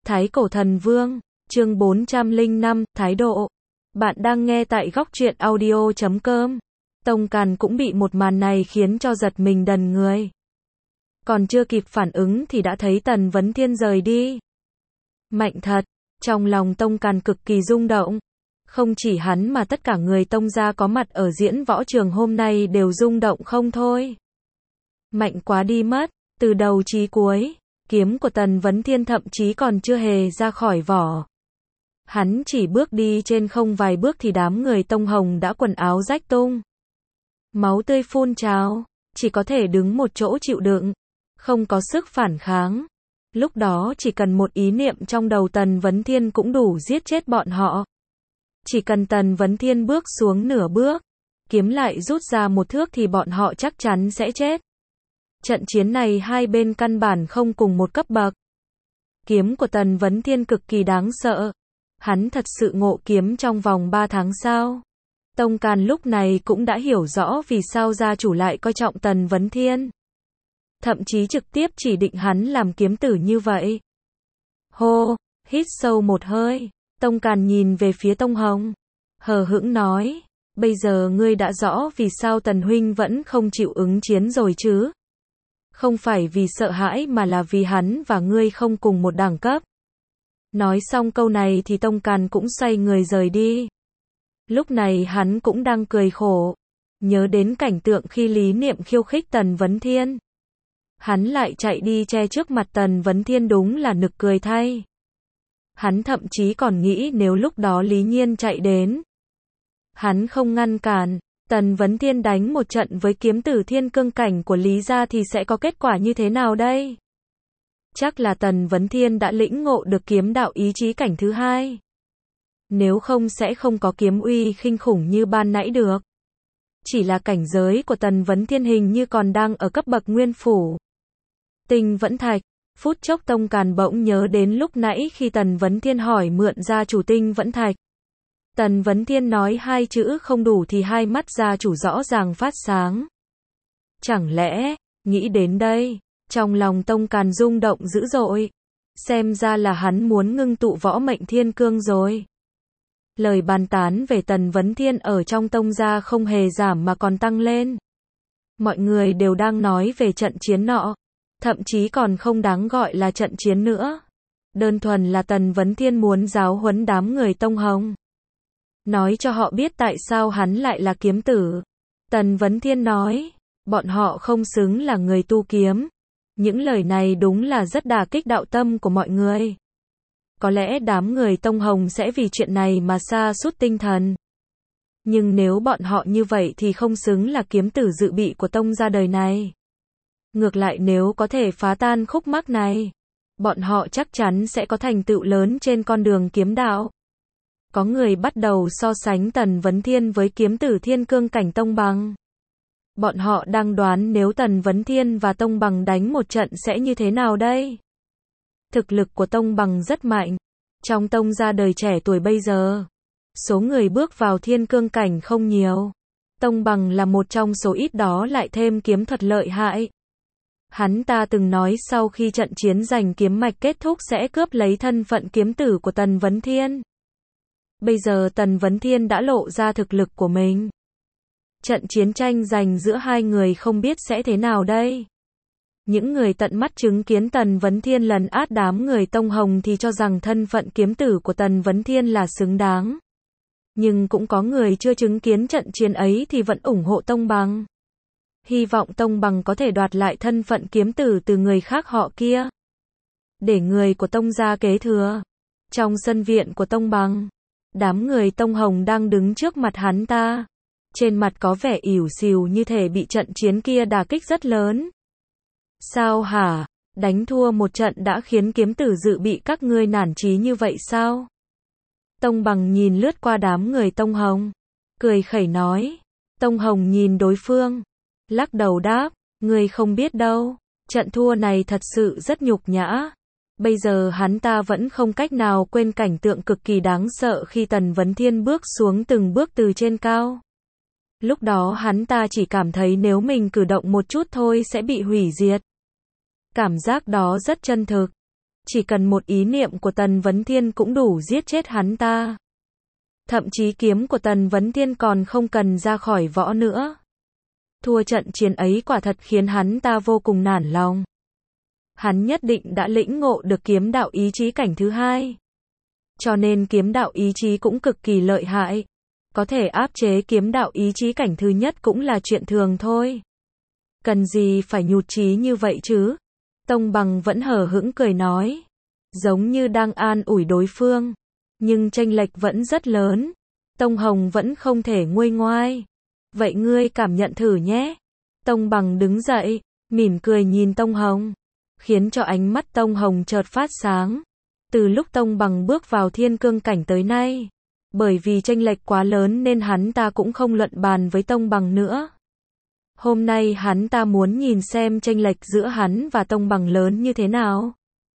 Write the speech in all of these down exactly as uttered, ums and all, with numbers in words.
Thái Cổ Thần Vương, chương bốn trăm lẻ năm, Thái Độ. Bạn đang nghe tại góc truyện audio chấm com. Tông Càn cũng bị một màn này khiến cho giật mình đần người. Còn chưa kịp phản ứng thì đã thấy Tần Vấn Thiên rời đi. Mạnh thật, trong lòng Tông Càn cực kỳ rung động. Không chỉ hắn mà tất cả người Tông gia có mặt ở diễn võ trường hôm nay đều rung động không thôi. Mạnh quá đi mất, từ đầu chí cuối, kiếm của Tần Vấn Thiên thậm chí còn chưa hề ra khỏi vỏ. Hắn chỉ bước đi trên không vài bước thì đám người Tông Hồng đã quần áo rách tung. Máu tươi phun trào, chỉ có thể đứng một chỗ chịu đựng, không có sức phản kháng. Lúc đó chỉ cần một ý niệm trong đầu Tần Vấn Thiên cũng đủ giết chết bọn họ. Chỉ cần Tần Vấn Thiên bước xuống nửa bước, kiếm lại rút ra một thước thì bọn họ chắc chắn sẽ chết. Trận chiến này hai bên căn bản không cùng một cấp bậc. Kiếm của Tần Vấn Thiên cực kỳ đáng sợ. Hắn thật sự ngộ kiếm trong vòng ba tháng sao? Tông Càn lúc này cũng đã hiểu rõ vì sao gia chủ lại coi trọng Tần Vấn Thiên. Thậm chí trực tiếp chỉ định hắn làm kiếm tử như vậy. Hô, hít sâu một hơi. Tông Càn nhìn về phía Tông Hồng. Hờ hững nói, bây giờ ngươi đã rõ vì sao Tần Huynh vẫn không chịu ứng chiến rồi chứ? Không phải vì sợ hãi mà là vì hắn và ngươi không cùng một đẳng cấp. Nói xong câu này thì Tông Càn cũng xoay người rời đi. Lúc này hắn cũng đang cười khổ. Nhớ đến cảnh tượng khi Lý Niệm khiêu khích Tần Vấn Thiên. Hắn lại chạy đi che trước mặt Tần Vấn Thiên, đúng là nực cười thay. Hắn thậm chí còn nghĩ nếu lúc đó Lý Nhiên chạy đến, hắn không ngăn cản, Tần Vấn Thiên đánh một trận với kiếm tử thiên cương cảnh của Lý gia thì sẽ có kết quả như thế nào đây? Chắc là Tần Vấn Thiên đã lĩnh ngộ được kiếm đạo ý chí cảnh thứ hai. Nếu không sẽ không có kiếm uy khinh khủng như ban nãy được. Chỉ là cảnh giới của Tần Vấn Thiên hình như còn đang ở cấp bậc nguyên phủ. Tinh Vẫn Thạch. Phút chốc Tông Càn bỗng nhớ đến lúc nãy khi Tần Vấn Thiên hỏi mượn gia chủ Tinh Vẫn Thạch. Tần Vấn Thiên nói hai chữ không đủ thì hai mắt gia chủ rõ ràng phát sáng. Chẳng lẽ, nghĩ đến đây, trong lòng Tông Càn rung động dữ dội. Xem ra là hắn muốn ngưng tụ võ mệnh thiên cương rồi. Lời bàn tán về Tần Vấn Thiên ở trong Tông gia không hề giảm mà còn tăng lên. Mọi người đều đang nói về trận chiến nọ. Thậm chí còn không đáng gọi là trận chiến nữa. Đơn thuần là Tần Vấn Thiên muốn giáo huấn đám người Tông Hồng. Nói cho họ biết tại sao hắn lại là kiếm tử. Tần Vấn Thiên nói, bọn họ không xứng là người tu kiếm. Những lời này đúng là rất đả kích đạo tâm của mọi người. Có lẽ đám người Tông Hồng sẽ vì chuyện này mà sa sút tinh thần. Nhưng nếu bọn họ như vậy thì không xứng là kiếm tử dự bị của Tông gia đời này. Ngược lại nếu có thể phá tan khúc mắc này, bọn họ chắc chắn sẽ có thành tựu lớn trên con đường kiếm đạo. Có người bắt đầu so sánh Tần Vấn Thiên với kiếm tử thiên cương cảnh Tông Bằng. Bọn họ đang đoán nếu Tần Vấn Thiên và Tông Bằng đánh một trận sẽ như thế nào đây? Thực lực của Tông Bằng rất mạnh. Trong Tông gia đời trẻ tuổi bây giờ, số người bước vào thiên cương cảnh không nhiều. Tông Bằng là một trong số ít đó, lại thêm kiếm thuật lợi hại. Hắn ta từng nói sau khi trận chiến giành kiếm mạch kết thúc sẽ cướp lấy thân phận kiếm tử của Tần Vấn Thiên. Bây giờ Tần Vấn Thiên đã lộ ra thực lực của mình. Trận chiến tranh giành giữa hai người không biết sẽ thế nào đây. Những người tận mắt chứng kiến Tần Vấn Thiên lần át đám người Tông Hồng thì cho rằng thân phận kiếm tử của Tần Vấn Thiên là xứng đáng. Nhưng cũng có người chưa chứng kiến trận chiến ấy thì vẫn ủng hộ Tông Bằng. Hy vọng Tông Bằng có thể đoạt lại thân phận kiếm tử từ người khác họ kia. Để người của Tông gia kế thừa. Trong sân viện của Tông Bằng, đám người Tông Hồng đang đứng trước mặt hắn ta. Trên mặt có vẻ ỉu xìu như thể bị trận chiến kia đả kích rất lớn. Sao hả? Đánh thua một trận đã khiến kiếm tử dự bị các ngươi nản chí như vậy sao? Tông Bằng nhìn lướt qua đám người Tông Hồng, cười khẩy nói. Tông Hồng nhìn đối phương, lắc đầu đáp, ngươi không biết đâu, trận thua này thật sự rất nhục nhã. Bây giờ hắn ta vẫn không cách nào quên cảnh tượng cực kỳ đáng sợ khi Tần Vấn Thiên bước xuống từng bước từ trên cao. Lúc đó hắn ta chỉ cảm thấy nếu mình cử động một chút thôi sẽ bị hủy diệt. Cảm giác đó rất chân thực. Chỉ cần một ý niệm của Tần Vấn Thiên cũng đủ giết chết hắn ta. Thậm chí kiếm của Tần Vấn Thiên còn không cần ra khỏi võ nữa. Thua trận chiến ấy quả thật khiến hắn ta vô cùng nản lòng. Hắn nhất định đã lĩnh ngộ được kiếm đạo ý chí cảnh thứ hai. Cho nên kiếm đạo ý chí cũng cực kỳ lợi hại. Có thể áp chế kiếm đạo ý chí cảnh thứ nhất cũng là chuyện thường thôi. Cần gì phải nhụt chí như vậy chứ? Tông Bằng vẫn hờ hững cười nói. Giống như đang an ủi đối phương. Nhưng chênh lệch vẫn rất lớn. Tông Hồng vẫn không thể nguôi ngoai. Vậy ngươi cảm nhận thử nhé. Tông Bằng đứng dậy, mỉm cười nhìn Tông Hồng. Khiến cho ánh mắt Tông Hồng chợt phát sáng. Từ lúc Tông Bằng bước vào thiên cương cảnh tới nay. Bởi vì chênh lệch quá lớn nên hắn ta cũng không luận bàn với Tông Bằng nữa. Hôm nay hắn ta muốn nhìn xem chênh lệch giữa hắn và Tông Bằng lớn như thế nào.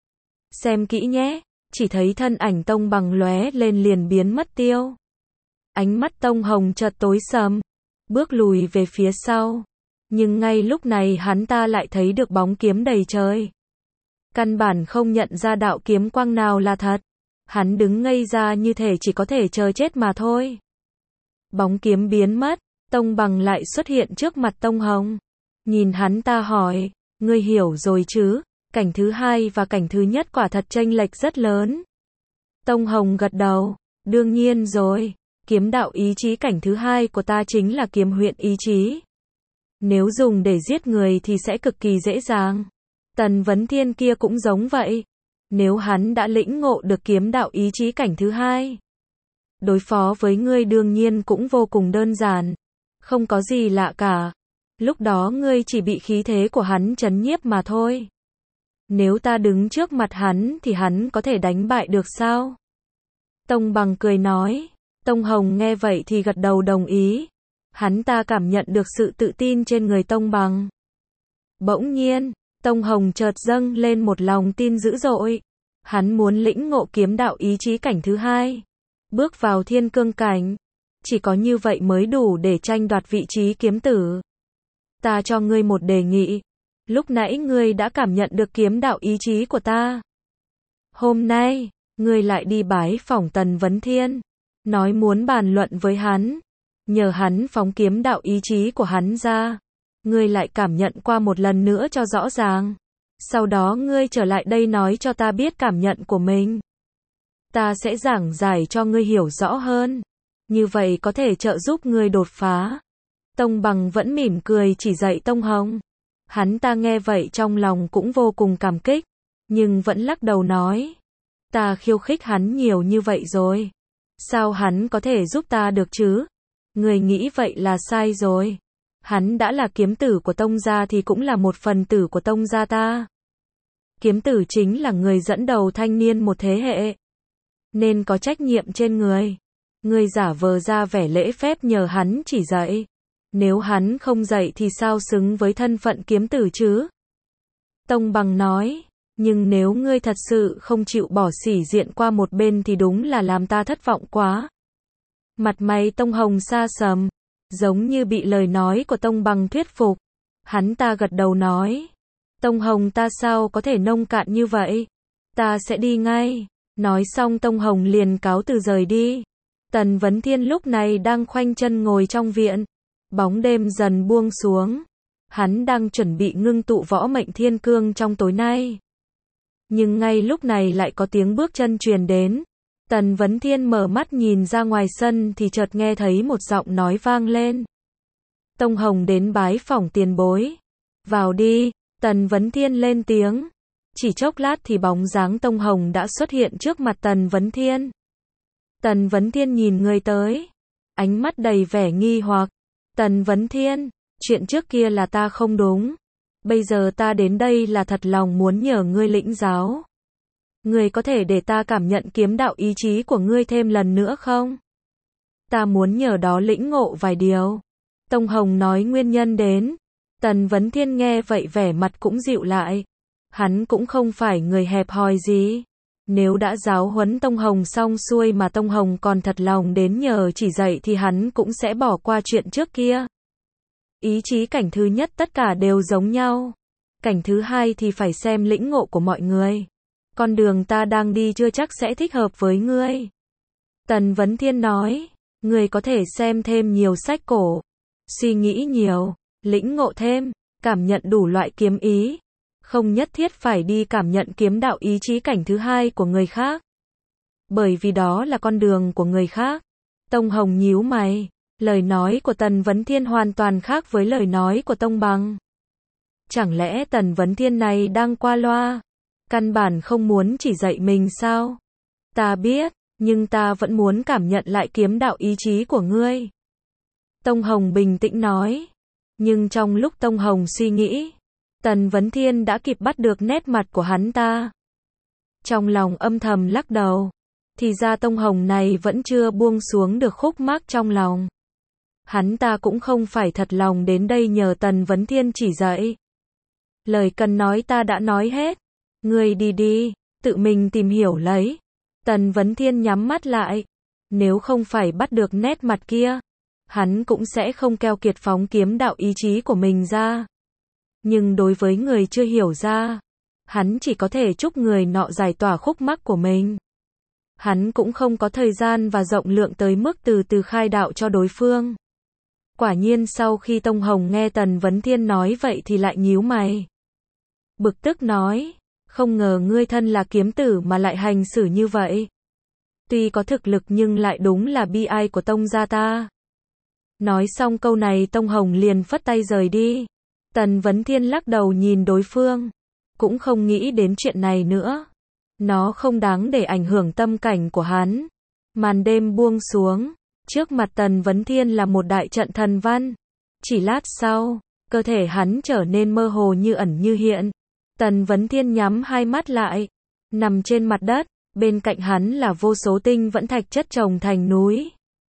Xem kỹ nhé, chỉ thấy thân ảnh Tông Bằng lóe lên liền biến mất tiêu. Ánh mắt Tông Hồng chợt tối sầm, bước lùi về phía sau. Nhưng ngay lúc này hắn ta lại thấy được bóng kiếm đầy trời. Căn bản không nhận ra đạo kiếm quang nào là thật. Hắn đứng ngây ra như thể chỉ có thể chờ chết mà thôi. Bóng kiếm biến mất, Tông Bằng lại xuất hiện trước mặt Tông Hồng. Nhìn hắn ta hỏi, ngươi hiểu rồi chứ, cảnh thứ hai và cảnh thứ nhất quả thật chênh lệch rất lớn. Tông Hồng gật đầu, đương nhiên rồi, kiếm đạo ý chí cảnh thứ hai của ta chính là kiếm huyện ý chí. Nếu dùng để giết người thì sẽ cực kỳ dễ dàng. Tần Vấn Thiên kia cũng giống vậy. Nếu hắn đã lĩnh ngộ được kiếm đạo ý chí cảnh thứ hai, đối phó với ngươi đương nhiên cũng vô cùng đơn giản. Không có gì lạ cả. Lúc đó ngươi chỉ bị khí thế của hắn trấn nhiếp mà thôi. Nếu ta đứng trước mặt hắn thì hắn có thể đánh bại được sao? Tông Bằng cười nói. Tông Hồng nghe vậy thì gật đầu đồng ý. Hắn ta cảm nhận được sự tự tin trên người Tông Bằng. Bỗng nhiên, Tông Hồng chợt dâng lên một lòng tin dữ dội. Hắn muốn lĩnh ngộ kiếm đạo ý chí cảnh thứ hai. Bước vào thiên cương cảnh. Chỉ có như vậy mới đủ để tranh đoạt vị trí kiếm tử. Ta cho ngươi một đề nghị. Lúc nãy ngươi đã cảm nhận được kiếm đạo ý chí của ta. Hôm nay, ngươi lại đi bái phỏng Tần Vấn Thiên. Nói muốn bàn luận với hắn. Nhờ hắn phóng kiếm đạo ý chí của hắn ra. Ngươi lại cảm nhận qua một lần nữa cho rõ ràng. Sau đó ngươi trở lại đây nói cho ta biết cảm nhận của mình. Ta sẽ giảng giải cho ngươi hiểu rõ hơn. Như vậy có thể trợ giúp ngươi đột phá. Tông Bằng vẫn mỉm cười chỉ dạy Tông Hồng. Hắn ta nghe vậy trong lòng cũng vô cùng cảm kích. Nhưng vẫn lắc đầu nói. Ta khiêu khích hắn nhiều như vậy rồi. Sao hắn có thể giúp ta được chứ? Người nghĩ vậy là sai rồi. Hắn đã là kiếm tử của Tông gia thì cũng là một phần tử của Tông gia ta. Kiếm tử chính là người dẫn đầu thanh niên một thế hệ. Nên có trách nhiệm trên người. Ngươi giả vờ ra vẻ lễ phép nhờ hắn chỉ dạy. Nếu hắn không dạy thì sao xứng với thân phận kiếm tử chứ? Tông Bằng nói. Nhưng nếu ngươi thật sự không chịu bỏ sỉ diện qua một bên thì đúng là làm ta thất vọng quá. Mặt mày Tông Hồng sa sầm. Giống như bị lời nói của Tông Bằng thuyết phục. Hắn ta gật đầu nói. Tông Hồng ta sao có thể nông cạn như vậy? Ta sẽ đi ngay. Nói xong Tông Hồng liền cáo từ rời đi. Tần Vấn Thiên lúc này đang khoanh chân ngồi trong viện. Bóng đêm dần buông xuống. Hắn đang chuẩn bị ngưng tụ võ mệnh thiên cương trong tối nay. Nhưng ngay lúc này lại có tiếng bước chân truyền đến. Tần Vấn Thiên mở mắt nhìn ra ngoài sân thì chợt nghe thấy một giọng nói vang lên. Tông Hồng đến bái phỏng tiền bối. Vào đi, Tần Vấn Thiên lên tiếng. Chỉ chốc lát thì bóng dáng Tông Hồng đã xuất hiện trước mặt Tần Vấn Thiên. Tần Vấn Thiên nhìn người tới. Ánh mắt đầy vẻ nghi hoặc. Tần Vấn Thiên, chuyện trước kia là ta không đúng. Bây giờ ta đến đây là thật lòng muốn nhờ ngươi lĩnh giáo. Ngươi có thể để ta cảm nhận kiếm đạo ý chí của ngươi thêm lần nữa không? Ta muốn nhờ đó lĩnh ngộ vài điều. Tông Hồng nói nguyên nhân đến. Tần Vấn Thiên nghe vậy vẻ mặt cũng dịu lại. Hắn cũng không phải người hẹp hòi gì. Nếu đã giáo huấn Tông Hồng xong xuôi mà Tông Hồng còn thật lòng đến nhờ chỉ dạy thì hắn cũng sẽ bỏ qua chuyện trước kia. Ý chí cảnh thứ nhất tất cả đều giống nhau. Cảnh thứ hai thì phải xem lĩnh ngộ của mọi người. con đường ta đang đi chưa chắc sẽ thích hợp với ngươi. Tần Vấn Thiên nói, ngươi có thể xem thêm nhiều sách cổ, suy nghĩ nhiều, lĩnh ngộ thêm, cảm nhận đủ loại kiếm ý, không nhất thiết phải đi cảm nhận kiếm đạo ý chí cảnh thứ hai của người khác. Bởi vì đó là con đường của người khác. Tông Hồng nhíu mày, lời nói của Tần Vấn Thiên hoàn toàn khác với lời nói của Tông Bằng. Chẳng lẽ Tần Vấn Thiên này đang qua loa, căn bản không muốn chỉ dạy mình sao? Ta biết, nhưng ta vẫn muốn cảm nhận lại kiếm đạo ý chí của ngươi. Tông Hồng bình tĩnh nói. Nhưng trong lúc Tông Hồng suy nghĩ, Tần Vấn Thiên đã kịp bắt được nét mặt của hắn ta. Trong lòng âm thầm lắc đầu. Thì ra Tông Hồng này vẫn chưa buông xuống được khúc mắc trong lòng. Hắn ta cũng không phải thật lòng đến đây nhờ Tần Vấn Thiên chỉ dạy. Lời cần nói ta đã nói hết. Ngươi đi đi, tự mình tìm hiểu lấy. Tần Vấn Thiên nhắm mắt lại. Nếu không phải bắt được nét mặt kia, hắn cũng sẽ không keo kiệt phóng kiếm đạo ý chí của mình ra. Nhưng đối với người chưa hiểu ra, hắn chỉ có thể chúc người nọ giải tỏa khúc mắc của mình. Hắn cũng không có thời gian và rộng lượng tới mức từ từ khai đạo cho đối phương. Quả nhiên sau khi Tông Hồng nghe Tần Vấn Thiên nói vậy thì lại nhíu mày. Bực tức nói, không ngờ ngươi thân là kiếm tử mà lại hành xử như vậy. Tuy có thực lực nhưng lại đúng là bi ai của Tông gia ta. Nói xong câu này Tông Hồng liền phất tay rời đi. Tần Vấn Thiên lắc đầu nhìn đối phương, cũng không nghĩ đến chuyện này nữa. Nó không đáng để ảnh hưởng tâm cảnh của hắn. Màn đêm buông xuống, trước mặt Tần Vấn Thiên là một đại trận thần văn. Chỉ lát sau, cơ thể hắn trở nên mơ hồ như ẩn như hiện. Tần Vấn Thiên nhắm hai mắt lại, nằm trên mặt đất, bên cạnh hắn là vô số tinh vẫn thạch chất chồng thành núi.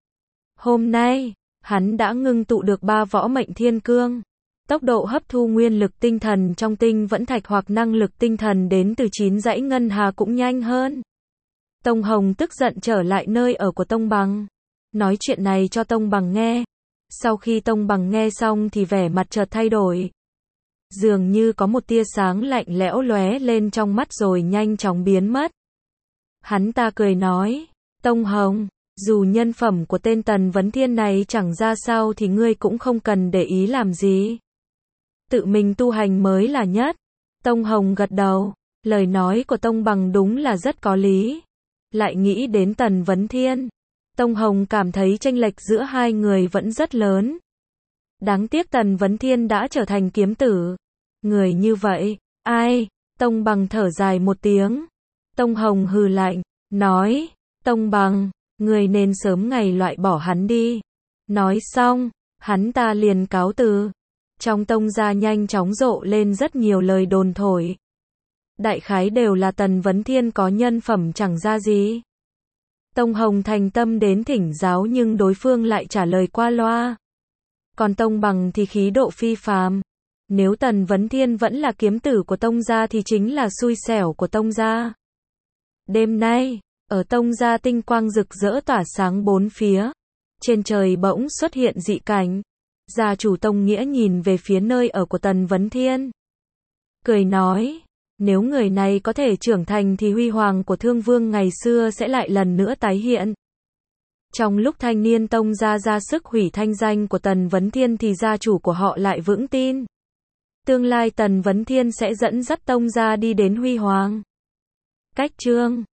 Hôm nay, hắn đã ngưng tụ được ba võ mệnh thiên cương. Tốc độ hấp thu nguyên lực tinh thần trong tinh vẫn thạch hoặc năng lực tinh thần đến từ chín dãy ngân hà cũng nhanh hơn. Tông Hồng tức giận trở lại nơi ở của Tông Bằng, nói chuyện này cho Tông Bằng nghe. Sau khi Tông Bằng nghe xong thì vẻ mặt chợt thay đổi. Dường như có một tia sáng lạnh lẽo lóe lên trong mắt rồi nhanh chóng biến mất. Hắn ta cười nói, Tông Hồng, dù nhân phẩm của tên Tần Vấn Thiên này chẳng ra sao thì ngươi cũng không cần để ý làm gì. Tự mình tu hành mới là nhất. Tông Hồng gật đầu, lời nói của Tông Bằng đúng là rất có lý. Lại nghĩ đến Tần Vấn Thiên, Tông Hồng cảm thấy chênh lệch giữa hai người vẫn rất lớn. Đáng tiếc Tần Vấn Thiên đã trở thành kiếm tử. Người như vậy, ai? Tông Bằng thở dài một tiếng. Tông Hồng hừ lạnh, nói, Tông Bằng, người nên sớm ngày loại bỏ hắn đi. Nói xong, hắn ta liền cáo từ. Trong Tông gia nhanh chóng rộ lên rất nhiều lời đồn thổi. Đại khái đều là Tần Vấn Thiên có nhân phẩm chẳng ra gì. Tông Hồng thành tâm đến thỉnh giáo nhưng đối phương lại trả lời qua loa. Còn Tông Bằng thì khí độ phi phàm. Nếu Tần Vấn Thiên vẫn là kiếm tử của Tông gia thì chính là xui xẻo của Tông gia. Đêm nay, ở Tông gia tinh quang rực rỡ tỏa sáng bốn phía. Trên trời bỗng xuất hiện dị cảnh. Gia chủ Tông Nghĩa nhìn về phía nơi ở của Tần Vấn Thiên. Cười nói, nếu người này có thể trưởng thành thì huy hoàng của Thương Vương ngày xưa sẽ lại lần nữa tái hiện. Trong lúc thanh niên Tông gia ra sức hủy thanh danh của Tần Vấn Thiên thì gia chủ của họ lại vững tin. Tương lai Tần Vấn Thiên sẽ dẫn dắt Tông gia đi đến huy hoàng. Cách chương